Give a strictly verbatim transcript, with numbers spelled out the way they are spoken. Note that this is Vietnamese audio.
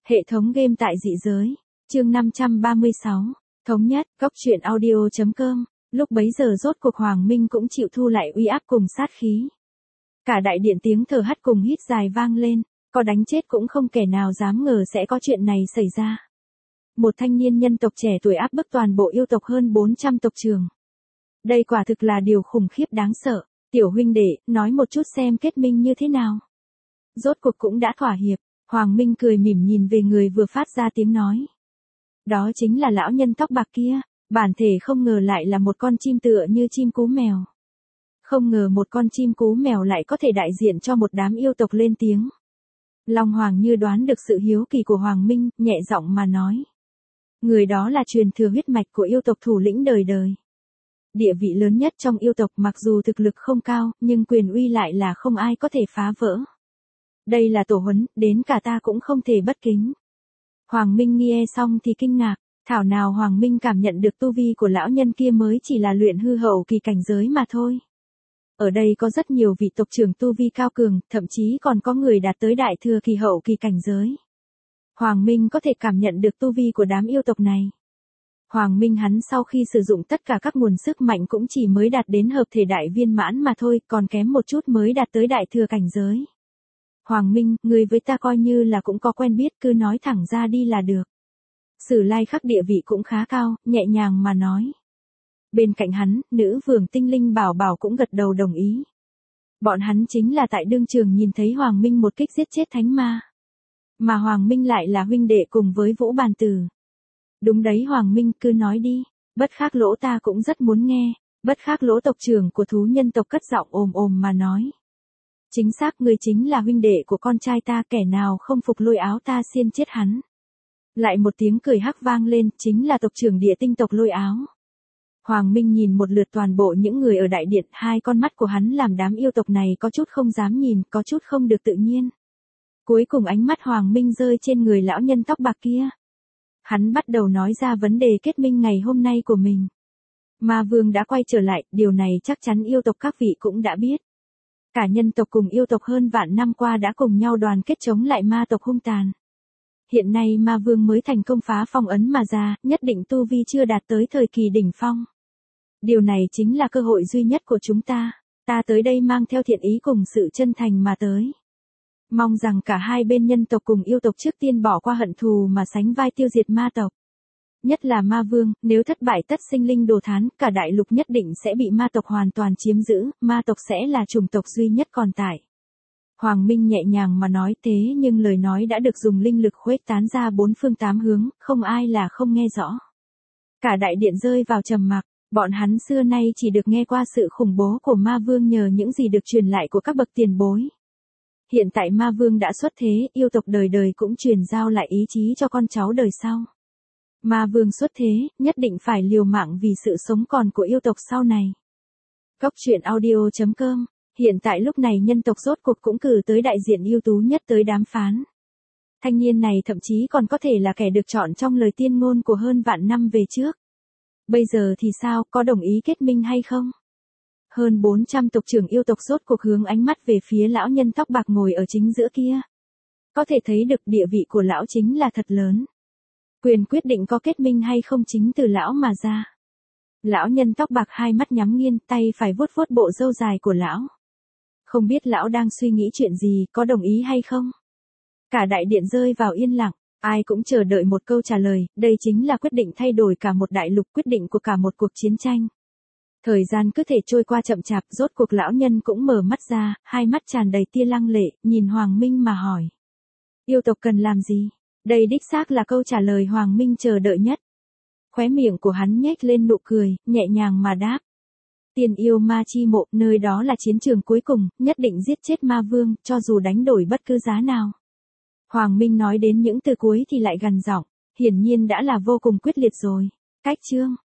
Hệ thống game tại dị giới. Chương năm trăm ba mươi sáu. Thống nhất, góc truyện audio chấm com. Lúc bấy giờ rốt cuộc Hoàng Minh cũng chịu thu lại uy áp cùng sát khí. Cả đại điện tiếng thở hắt cùng hít dài vang lên, có đánh chết cũng không kẻ nào dám ngờ sẽ có chuyện này xảy ra. Một thanh niên nhân tộc trẻ tuổi áp bức toàn bộ yêu tộc hơn bốn trăm tộc trưởng. Đây quả thực là điều khủng khiếp đáng sợ. Tiểu huynh đệ, nói một chút xem kết minh như thế nào. Rốt cuộc cũng đã thỏa hiệp. Hoàng Minh cười mỉm nhìn về người vừa phát ra tiếng nói. Đó chính là lão nhân tóc bạc kia, bản thể không ngờ lại là một con chim tựa như chim cú mèo. Không ngờ một con chim cú mèo lại có thể đại diện cho một đám yêu tộc lên tiếng. Long Hoàng như đoán được sự hiếu kỳ của Hoàng Minh, nhẹ giọng mà nói. Người đó là truyền thừa huyết mạch của yêu tộc thủ lĩnh đời đời. Địa vị lớn nhất trong yêu tộc, mặc dù thực lực không cao, nhưng quyền uy lại là không ai có thể phá vỡ. Đây là tổ huấn, đến cả ta cũng không thể bất kính. Hoàng Minh nghe xong thì kinh ngạc, thảo nào Hoàng Minh cảm nhận được tu vi của lão nhân kia mới chỉ là luyện hư hậu kỳ cảnh giới mà thôi. Ở đây có rất nhiều vị tộc trưởng tu vi cao cường, thậm chí còn có người đạt tới đại thừa kỳ hậu kỳ cảnh giới. Hoàng Minh có thể cảm nhận được tu vi của đám yêu tộc này. Hoàng Minh hắn sau khi sử dụng tất cả các nguồn sức mạnh cũng chỉ mới đạt đến hợp thể đại viên mãn mà thôi, còn kém một chút mới đạt tới đại thừa cảnh giới. Hoàng Minh, người với ta coi như là cũng có quen biết, cứ nói thẳng ra đi là được. Sử Lai Khắc địa vị cũng khá cao, nhẹ nhàng mà nói. Bên cạnh hắn, nữ vương tinh linh Bảo Bảo cũng gật đầu đồng ý. Bọn hắn chính là tại đương trường nhìn thấy Hoàng Minh một kích giết chết thánh ma. Mà Hoàng Minh lại là huynh đệ cùng với Vũ Bàn Tử. Đúng đấy Hoàng Minh, cứ nói đi, Bất Khắc Lỗ ta cũng rất muốn nghe. Bất Khắc Lỗ tộc trưởng của thú nhân tộc cất giọng ồm ồm mà nói. Chính xác, người chính là huynh đệ của con trai ta, kẻ nào không phục lôi áo ta xiên chết hắn. Lại một tiếng cười hắc vang lên, chính là tộc trưởng địa tinh tộc Lôi Áo. Hoàng Minh nhìn một lượt toàn bộ những người ở đại điện, hai con mắt của hắn làm đám yêu tộc này có chút không dám nhìn, có chút không được tự nhiên. Cuối cùng ánh mắt Hoàng Minh rơi trên người lão nhân tóc bạc kia. Hắn bắt đầu nói ra vấn đề kết minh ngày hôm nay của mình. Ma Vương đã quay trở lại, điều này chắc chắn yêu tộc các vị cũng đã biết. Cả nhân tộc cùng yêu tộc hơn vạn năm qua đã cùng nhau đoàn kết chống lại ma tộc hung tàn. Hiện nay Ma Vương mới thành công phá phong ấn mà ra, nhất định tu vi chưa đạt tới thời kỳ đỉnh phong. Điều này chính là cơ hội duy nhất của chúng ta. Ta tới đây mang theo thiện ý cùng sự chân thành mà tới. Mong rằng cả hai bên nhân tộc cùng yêu tộc trước tiên bỏ qua hận thù mà sánh vai tiêu diệt ma tộc. Nhất là Ma Vương, nếu thất bại tất sinh linh đồ thán, cả đại lục nhất định sẽ bị ma tộc hoàn toàn chiếm giữ, ma tộc sẽ là chủng tộc duy nhất còn tại. Hoàng Minh nhẹ nhàng mà nói thế nhưng lời nói đã được dùng linh lực khuếch tán ra bốn phương tám hướng, không ai là không nghe rõ. Cả đại điện rơi vào trầm mặc, bọn hắn xưa nay chỉ được nghe qua sự khủng bố của Ma Vương nhờ những gì được truyền lại của các bậc tiền bối. Hiện tại Ma Vương đã xuất thế, yêu tộc đời đời cũng truyền giao lại ý chí cho con cháu đời sau. Ma Vương xuất thế, nhất định phải liều mạng vì sự sống còn của yêu tộc sau này. Góc truyện audio chấm com. Hiện tại lúc này nhân tộc rốt cuộc cũng cử tới đại diện ưu tú nhất tới đàm phán. Thanh niên này thậm chí còn có thể là kẻ được chọn trong lời tiên ngôn của hơn vạn năm về trước. Bây giờ thì sao, có đồng ý kết minh hay không? Hơn bốn trăm tộc trưởng yêu tộc rốt cuộc hướng ánh mắt về phía lão nhân tóc bạc ngồi ở chính giữa kia. Có thể thấy được địa vị của lão chính là thật lớn. Quyền quyết định có kết minh hay không chính từ lão mà ra. Lão nhân tóc bạc hai mắt nhắm nghiền, tay phải vuốt vuốt bộ râu dài của lão. Không biết lão đang suy nghĩ chuyện gì, có đồng ý hay không? Cả đại điện rơi vào yên lặng, ai cũng chờ đợi một câu trả lời, đây chính là quyết định thay đổi cả một đại lục, quyết định của cả một cuộc chiến tranh. Thời gian cứ thể trôi qua chậm chạp, rốt cuộc lão nhân cũng mở mắt ra, hai mắt tràn đầy tia lăng lệ, nhìn Hoàng Minh mà hỏi. Yêu tộc cần làm gì? Đây đích xác là câu trả lời Hoàng Minh chờ đợi nhất. Khóe miệng của hắn nhếch lên nụ cười, nhẹ nhàng mà đáp. Tiền yêu ma chi mộ, nơi đó là chiến trường cuối cùng, nhất định giết chết Ma Vương, cho dù đánh đổi bất cứ giá nào. Hoàng Minh nói đến những từ cuối thì lại gằn giọng, hiển nhiên đã là vô cùng quyết liệt rồi. Cách chương.